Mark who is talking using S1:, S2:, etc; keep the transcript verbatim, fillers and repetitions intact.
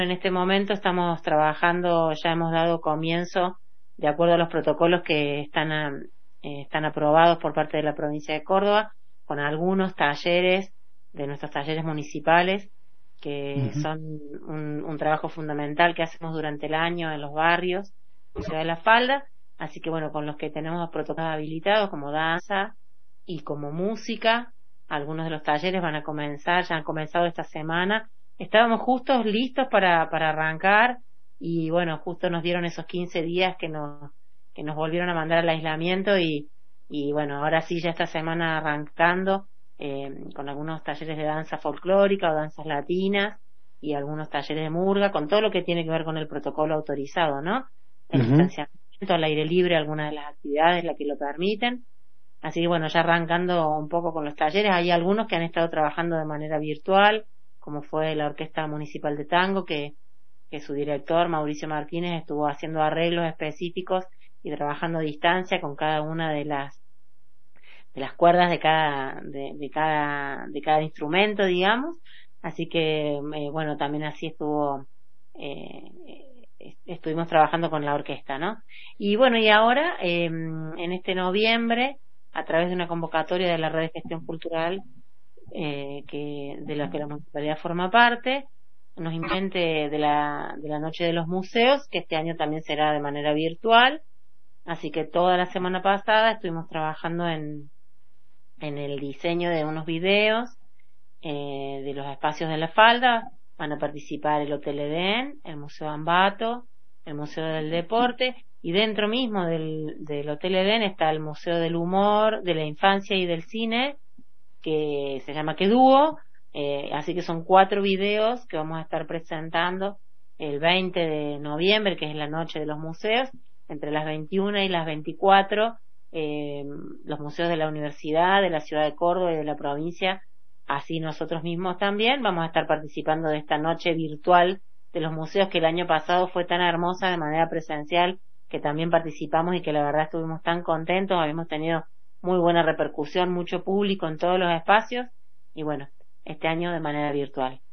S1: En este momento estamos trabajando, ya hemos dado comienzo de acuerdo a los protocolos que están, a- eh, están aprobados por parte de la provincia de Córdoba, con algunos talleres de nuestros talleres municipales, que
S2: Ujú.
S1: son un, un trabajo fundamental que hacemos durante el año en los barrios de Ciudad de la Falda. Así que bueno, con los que tenemos protocolos habilitados como danza y como música, algunos de los talleres van a comenzar, ya han comenzado esta semana. Estábamos justos listos para, para arrancar y bueno, justo nos dieron esos quince días que nos, que nos volvieron a mandar al aislamiento y, y bueno, ahora sí ya esta semana arrancando eh, con algunos talleres de danza folclórica o danzas latinas y algunos talleres de murga, con todo lo que tiene que ver con el protocolo autorizado, ¿no? El
S2: Ujú.
S1: distanciamiento al aire libre, algunas de las actividades, las que lo permiten. Así que bueno, ya arrancando un poco con los talleres, hay algunos que han estado trabajando de manera virtual, como fue la Orquesta Municipal de Tango, que, que su director, Mauricio Martínez, estuvo haciendo arreglos específicos y trabajando a distancia con cada una de las de las cuerdas de cada de, de cada de cada instrumento, digamos. Así que eh, bueno, también así estuvo eh, eh, estuvimos trabajando con la orquesta, ¿no? Y bueno, y ahora eh, en este noviembre, a través de una convocatoria de la Red de Gestión Cultural, eh, que de la que la municipalidad forma parte, nos invente de la de la Noche de los Museos, que este año también será de manera virtual. Así que toda la semana pasada estuvimos trabajando en en el diseño de unos videos eh, de los espacios de la falda. Van a participar el Hotel Edén, el Museo Ambato, el Museo del Deporte, y dentro mismo del, del Hotel Edén está el Museo del Humor, de la Infancia y del Cine, que se llama Quedúo. Eh, así que son cuatro videos que vamos a estar presentando el veinte de noviembre, que es la noche de los museos, entre las veintiuna y las veinticuatro. eh, los museos de la universidad, de la ciudad de Córdoba y de la provincia, así nosotros mismos también, vamos a estar participando de esta noche virtual de los museos, que el año pasado fue tan hermosa de manera presencial, que también participamos y que la verdad estuvimos tan contentos. Habíamos tenido muy buena repercusión, mucho público en todos los espacios y bueno, este año de manera virtual.